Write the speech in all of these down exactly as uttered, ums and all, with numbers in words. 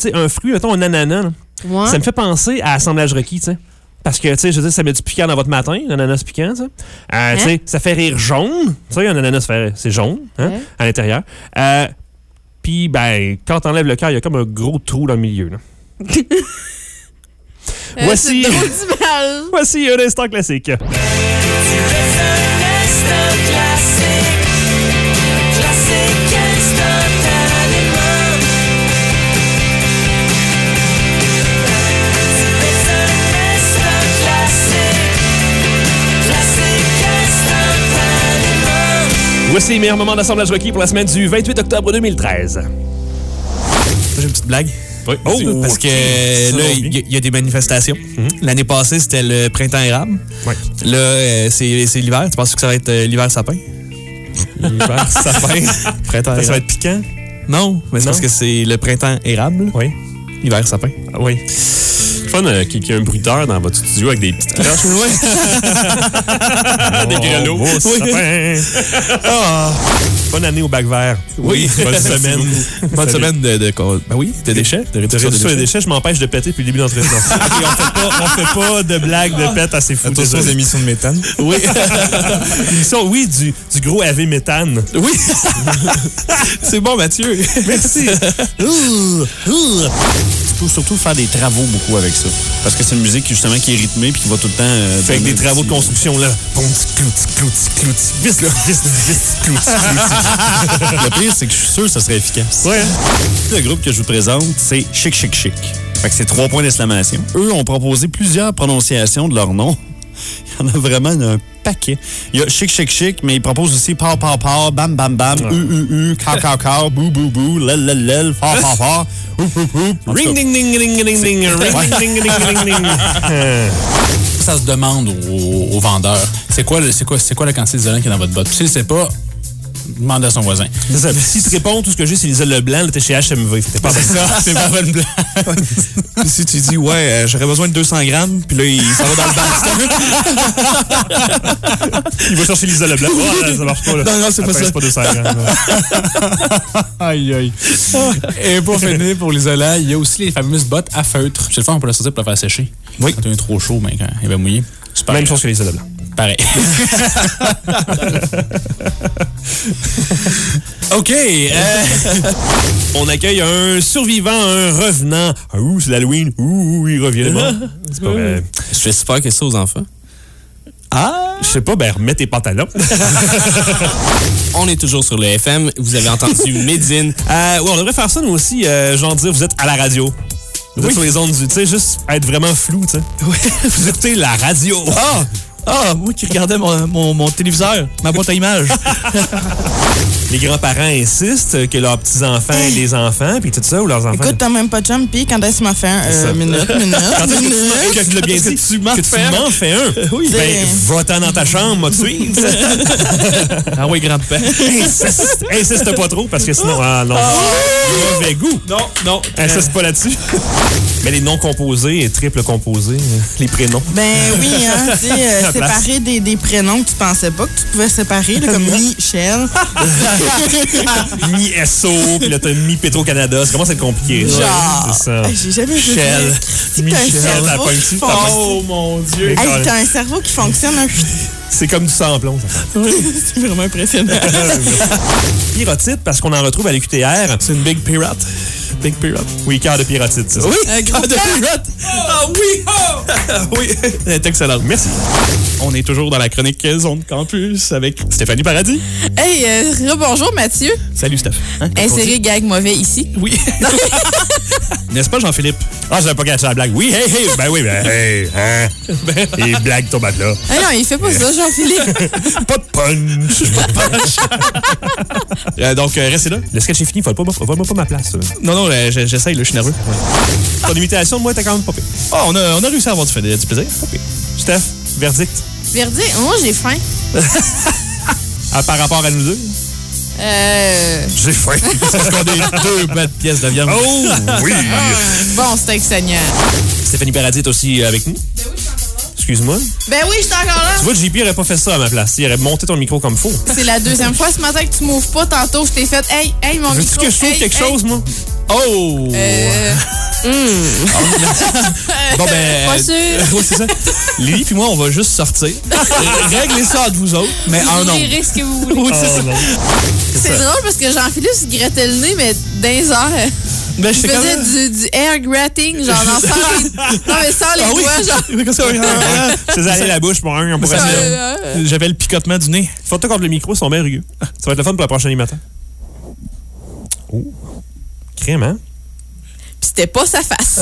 tu sais, un fruit, mettons un ananas, là, Ouais. ça me fait penser à Assemblage requis, tu sais. Parce que, tu sais, je veux dire, ça met du piquant dans votre matin, l'ananas piquant, tu sais. Euh, tu sais, ça fait rire jaune. Tu sais, un ananas, fait, c'est jaune, hein, Ouais. à l'intérieur. Euh, Puis, ben, quand t'enlèves le cœur, il y a comme un gros trou dans le milieu, là. Euh, Voici, c'est drôle d'image. voici un instant classique. Tu restes un instant classique, classique instantanément. Tu restes un instant classique, classique instantanément. Voici les meilleurs moments d'Assemblage requis pour la semaine du vingt-huit octobre deux mille treize. J'ai une petite blague. Oui. Oh, parce ok. que Ça là, va il bien. y, y a des manifestations. L'année passée, c'était le printemps érable. Ouais. Là, euh, c'est c'est l'hiver. Tu penses que ça va être euh, l'hiver sapin? L'hiver sapin. Printemps Ça va érable. être piquant? Non, mais c'est Non. parce que c'est le printemps érable. Oui. L'hiver sapin. Ah, oui. Fun euh, qu'il y ait un bruiteur dans votre studio avec des petites cloches. Des grelots. Beau sapin. Ah. Bonne année au bac vert. Oui. Bonne semaine. Bonne Salut. semaine de, de, de- ben oui, de déchets, de De réduction de réduction des déchets. déchets, je m'empêche de péter depuis le début d'entretien. Ok, on fait pas, on fait pas de blagues de pète assez fou. Attention aux désolé. émissions de méthane. Oui. Émission, oui, du, du gros A V méthane. Oui. C'est bon, Mathieu. Merci. Tu peux surtout faire des travaux beaucoup avec ça. Parce que c'est une musique justement qui est rythmée puis qui va tout le temps. Euh, Fait avec donner des un travaux de petit- construction, là. Bon, petit clou, petit clou, petit clou, petit vis, là. Vis, vis, clou, petit clou. Le pire, c'est que je suis sûr que ça serait efficace. Ouais. Le groupe que je vous présente, c'est Chic Chic Chic. Fait que c'est trois points d'exclamation. Eux ont proposé plusieurs prononciations de leur nom. Il y en a vraiment un paquet. Il y a Chic Chic Chic, mais ils proposent aussi Pow Pow Pow, Bam Bam Bam, U U U, Cow Cow Cow, Bou Bou Bou, Lel Lel Lel, Fort Fort Fort, Ouf Ouf Ouf. En tout Ring, cas, ding, ding, ding, ding, ding, ring, ding, ding, ding, ding, ding. Euh, Ça se demande aux, aux vendeurs. C'est quoi, le- c'est quoi, c'est quoi la quantité d'isolant qui est dans votre botte? Puis si c'est pas, demande à son voisin. C'est ça. Puis si tu réponds, tout ce que j'ai, c'est l'isole Leblanc, là, t'es chez H M V. T'es pas C'est ça, c'est pas bonne blague. Puis si tu dis, ouais, euh, j'aurais besoin de deux cents grammes, puis là, il s'en va dans le bac. Il va chercher l'isole Leblanc. Oh, là, ça marche pas, là. Non, non, c'est pas Après, ça. C'est pas deux cents grammes, là. Aïe, aïe. Et pour finir, pour l'isolant, il y a aussi les fameuses bottes à feutre. C'est le fun pour la sortir pour la faire sécher. Oui. Quand il est trop chaud, mais quand il va mouiller. C'est pareil. Même chose que l'isole Leblanc. Pareil. OK. euh, On accueille un survivant, un revenant. Ah, ouh, c'est l'Halloween. Ouh, il revient. C'est pas vrai. Je fais super que ça aux enfants. Ah! Je sais pas, ben remets tes pantalons. On est toujours sur le F M. Vous avez entendu Médine. Euh, ouais, on devrait faire ça, nous aussi. Euh, genre dire, vous êtes à la radio. Vous êtes sur les ondes du... Tu sais, juste être vraiment flou, tu sais. Vous écoutez la radio. Ah! Ah, moi qui regardais mon, mon, mon téléviseur, ma boîte à images. Les grands-parents insistent que leurs petits-enfants aient des enfants, puis tout ça, ou leurs enfants... Écoute, t'as même pas de chum, puis quand est-ce qu'il m'a fait un? C'est ça. Euh, minute, minute, Quand est-ce que tu minute. m'as- que tu l'as bien dit, tu m'en que tu fais un. m'en fais un. Oui. Ben, C'est- va-t'en dans ta chambre, moi, tu suivre. Ah oui, grand-père. Insiste, insiste pas trop, parce que sinon, ah non, mauvais goût. Non, non. Insiste pas là-dessus. Mais les noms composés et triples composés, euh, les prénoms. Ben oui, hein, tu sais, euh, La place. séparer des, des prénoms que tu pensais pas que tu pouvais séparer, là, comme Michel. Mi S O, puis là, t'as mi Petro-Canada. Ça commence à être compliqué. Genre. Ouais, c'est ça. Hey, j'ai jamais vu Michel. ça. T'as un Michel, cerveau t'as pas qui ici, t'as fonctionne. pas- Oh mon Dieu. Hey, t'as un cerveau qui fonctionne. Hein? C'est comme du sans-plomb, ça. C'est vraiment impressionnant. Pyrotite, parce qu'on en retrouve à l'U Q T R. C'est une big pirate. Big pirate. Oui, cœur de pyrotite, c'est ça. Oui, Un gros cœur de pirate. Ah oui. Oui, elle est excellente. Merci. On est toujours dans la chronique Zone Campus avec Stéphanie Paradis. Hey, euh, bonjour Mathieu. Salut, Steph. Hein, Insérez gag mauvais ici. Oui. N'est-ce pas, Jean-Philippe? Ah, j'avais pas catché la blague. Oui, hey, hey. Ben oui, ben hey, hein. Et blague tomate là. Ah non, il fait pas ça, Jean-Philippe. Pas de punch. Euh, donc, euh, restez là. Le sketch est fini, vole-moi pas, vole pas ma place. là. Non, non, euh, j'- j'essaye, là, je suis nerveux. Ton imitation de moi était quand même pas pire. Oh, on a, on a réussi à avoir du, fait- du plaisir. Pas pire. Steph, verdict. Verdict, moi j'ai faim. Ah, par rapport à nous deux? Euh. J'ai faim. Parce qu'on a deux belles pièces de viande. Oh, oui. Bon, c'était saignant. Stéphanie Paradis est aussi avec nous. Excuse-moi. Ben oui, je suis encore là. Tu vois, J P aurait pas fait ça à ma place. Il aurait monté ton micro comme faut. C'est la deuxième fois ce matin que tu m'ouvres pas. Tantôt, je t'ai fait hey, hey, mon Veux-tu micro. que je trouve hey, quelque hey. chose, moi? Oh! Euh, Bon, ben. Pas euh, sûr. oui, c'est ça. Lui puis moi, on va juste sortir. Euh, Réglez ça entre vous autres, mais en vous nombre. direz ce que vous voulez. Oui, c'est ça. C'est drôle parce que Jean-Philippe se grattait le nez, mais dans les airs. Ben, Il j'étais faisait comme- du, du air gratting, genre dans sans les, non, mais sans les Ah oui? doigts, genre. Oui, comme ça, oui. Je faisais aller la bouche pour un, on pourrait Ça, se dire. Euh, euh, J'avais le picotement du nez. Photo contre le micro, ils sont bien rugueux. Ça va être le fun pour la prochaine matin. Oh. Crème, hein? Pis c'était pas sa face.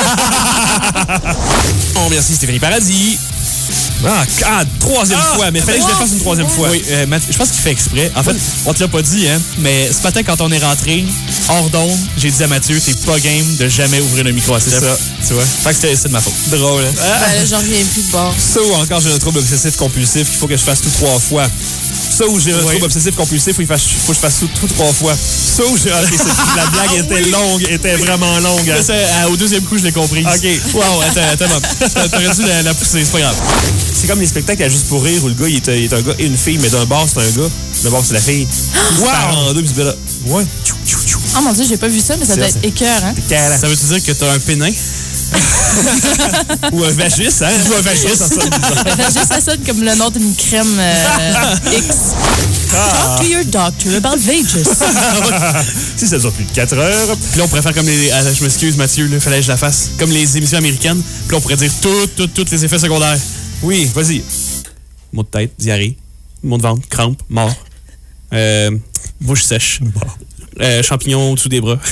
Oh, merci Stéphanie Paradis. Ah, ah, troisième Ah! fois, mais fallait que je le fasse une troisième fois. Oui, euh, Mathieu, je pense qu'il fait exprès. En fait, on te l'a pas dit, hein, mais ce matin, quand on est rentré, hors d'onde, j'ai dit à Mathieu, t'es pas game de jamais ouvrir le micro à C'est Steph. ça, tu vois. Fait que c'était- c'est de ma faute. Drôle, hein? Ben là, j'en reviens plus de bord. Ça ou encore j'ai un trouble obsessif compulsif qu'il faut que je fasse tout trois fois. Ça ou j'ai un Oui. trouble obsessif compulsif, il faut, que je fasse- faut que je fasse tout, tout trois fois. Ça ou j'ai. Ok, c'est- la blague était longue, était vraiment longue. hein. Là, c'est- euh, au deuxième coup, je l'ai compris. Ok. Wow, attends, attends, attends. T'aurais dû la, la pousser, c'est pas grave. C'est comme les spectacles à juste pour rire où le gars il est, il est un gars et une fille, mais d'un bord c'est un gars, d'un bord c'est la fille. Wow! En deux, puis c'est là. Ouais. Tchou, tchou, tchou. Oh mon Dieu, j'ai pas vu ça, mais ça C'est doit ça. être écœur, hein? Cara. Ça veut-tu dire que t'as un pénin? Ou un vagis, hein? Ou un vagis, ça sonne bizarre. Juste ça sonne comme le nom d'une crème euh, X. Talk to your doctor about Vegas. Si ça dure plus de quatre heures. Puis là, on pourrait faire comme les. Ah, je m'excuse, Mathieu, là, fallait que je la fasse. Comme les émissions américaines. Puis là, on pourrait dire tout, tout, tous les effets secondaires. Oui, vas-y. Maux de tête, diarrhée, maux de ventre, crampe, mort. Euh, bouche sèche. Euh, champignons au-dessous des bras.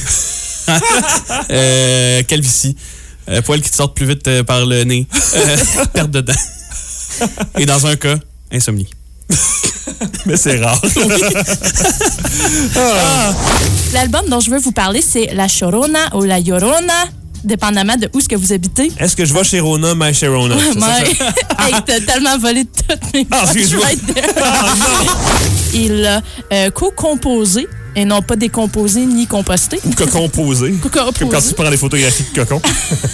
euh, calvitie. Euh, poils qui te sortent plus vite euh, par le nez. Euh, perte de dents. Et dans un cas, insomnie. Mais c'est rare. L'album dont je veux vous parler, c'est La Chorona ou La Llorona, dépendamment de où ce que vous habitez. Est-ce que je vais chez Rona, my chez Rona? C'est ça, Ouais. ça? Hey, t'as tellement volé toutes mes Ah, poches excuse-moi. right there. Il a euh, co-composé et non pas décomposé ni composté. Que composé. Co-composé. Comme quand tu prends des photographies de cocon.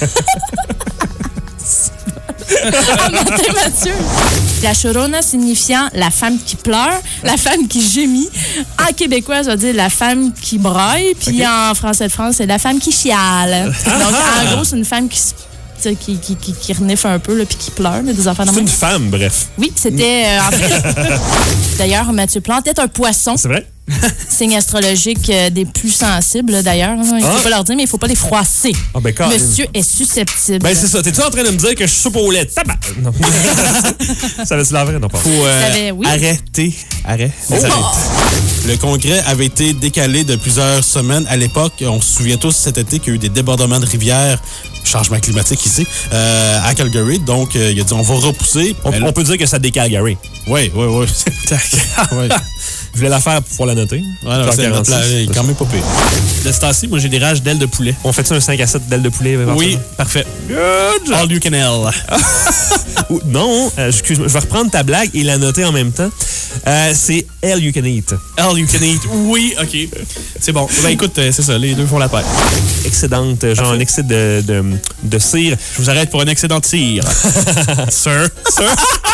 Ah, Martin Mathieu. La Chorona signifiant la femme qui pleure, la femme qui gémit. En québécois, ça veut dire la femme qui braille. Puis Ok. en français de France, c'est la femme qui chiale. Donc, en gros, c'est une femme qui se- tu sais, qui, qui, qui, qui renifle un peu, là, puis qui pleure, là, des enfants de C'est même. une femme, bref. Oui, c'était... euh, en fait, d'ailleurs, Mathieu Plante est un poisson, C'est vrai? signe astrologique euh, des plus sensibles, là, d'ailleurs. hein. Il ne faut Ah. pas leur dire, mais il ne faut pas les froisser. Ah, ben, quand même. Monsieur est susceptible. Ben, c'est ça. T'es-tu en train de me dire que je suis soupe au lait? Tabac! Non. Ça va-tu la vraie? Non, pas. Faut euh, Savais, oui. arrêter. Arrête. Oh. Le congrès avait été décalé de plusieurs semaines. À l'époque, on se souvient tous cet été qu'il y a eu des débordements de rivières, changement climatique ici, euh, à Calgary. Donc, euh, il a dit on va repousser. On, Elle- on peut dire que ça décale Gary. Oui, oui, oui. Ouais. Je voulais la faire pour pouvoir la noter. Ouais, non, Genre c'est quarante-six. notre plat, il est quand même pas pire. De ce temps-ci, moi, j'ai des rages d'ailes de poulet. On fait ça un cinq à sept d'ailes de poulet? Oui, éventuellement? parfait. Good job. All you can have. Ou- non, euh, excuse-moi, je vais reprendre ta blague et la noter en même temps. Euh, c'est All You Can Eat. All you can eat. Oui, OK. C'est bon. Ben écoute, euh, c'est ça, les deux font la paire. Excédente, euh, genre un excès de, de, de cire. Je vous arrête pour un excédent de tir. Sir. Sir.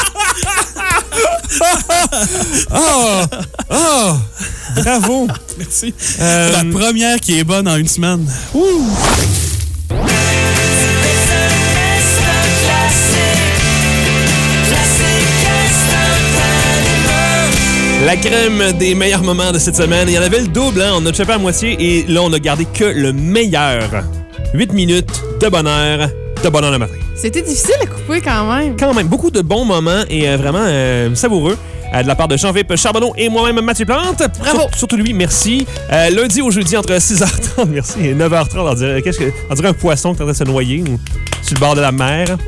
Oh! Oh! Bravo! Merci. Euh, La première qui est bonne en une semaine. La crème des meilleurs moments de cette semaine. Il y en avait le double, hein? On a chopé à moitié et là, on a gardé que le meilleur. huit minutes de bonheur, de bonheur le matin. C'était difficile à couper quand même. Quand même, beaucoup de bons moments et euh, vraiment euh, savoureux. euh, de la part de Jean-Philippe Charbonneau et moi-même, Mathieu Plante. Bravo. Sur- surtout lui, merci. Euh, lundi au jeudi, entre six heures trente, merci, et neuf heures trente, on dirait, qu'est-ce que, on dirait un poisson qui est en train de se noyer ou sur le bord de la mer.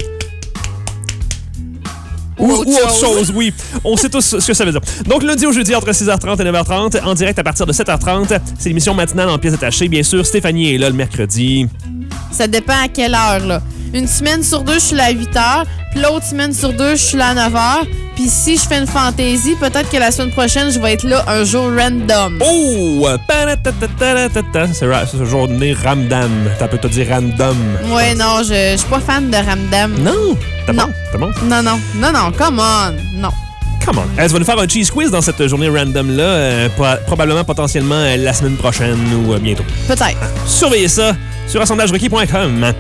Ou, autre ou autre chose. chose, oui. On sait tous ce que ça veut dire. Donc, lundi au jeudi, entre six heures trente et neuf heures trente, en direct à partir de sept heures trente. C'est l'émission matinale en pièces détachées. Bien sûr, Stéphanie est là le mercredi. Ça dépend à quelle heure, là. Une semaine sur deux, je suis là à huit heures. Puis l'autre semaine sur deux, je suis là à neuf heures. Puis si je fais une fantaisie, peut-être que la semaine prochaine, je vais être là un jour random. Oh! Pa-ra-ta-ta-ta-ta-ta. C'est ra- c'est ce journée Ramdam. T'as peut te dire random. Ouais, non, je, je suis pas fan de ramdam. Non! T'as Non. bon? T'as bon? Non, non, non, non, come on. Non. Come on. Elle va nous faire un cheese quiz dans cette journée random-là, euh, pro- probablement, potentiellement, euh, la semaine prochaine ou euh, bientôt. Peut-être. Surveillez ça sur assemblage requis point com.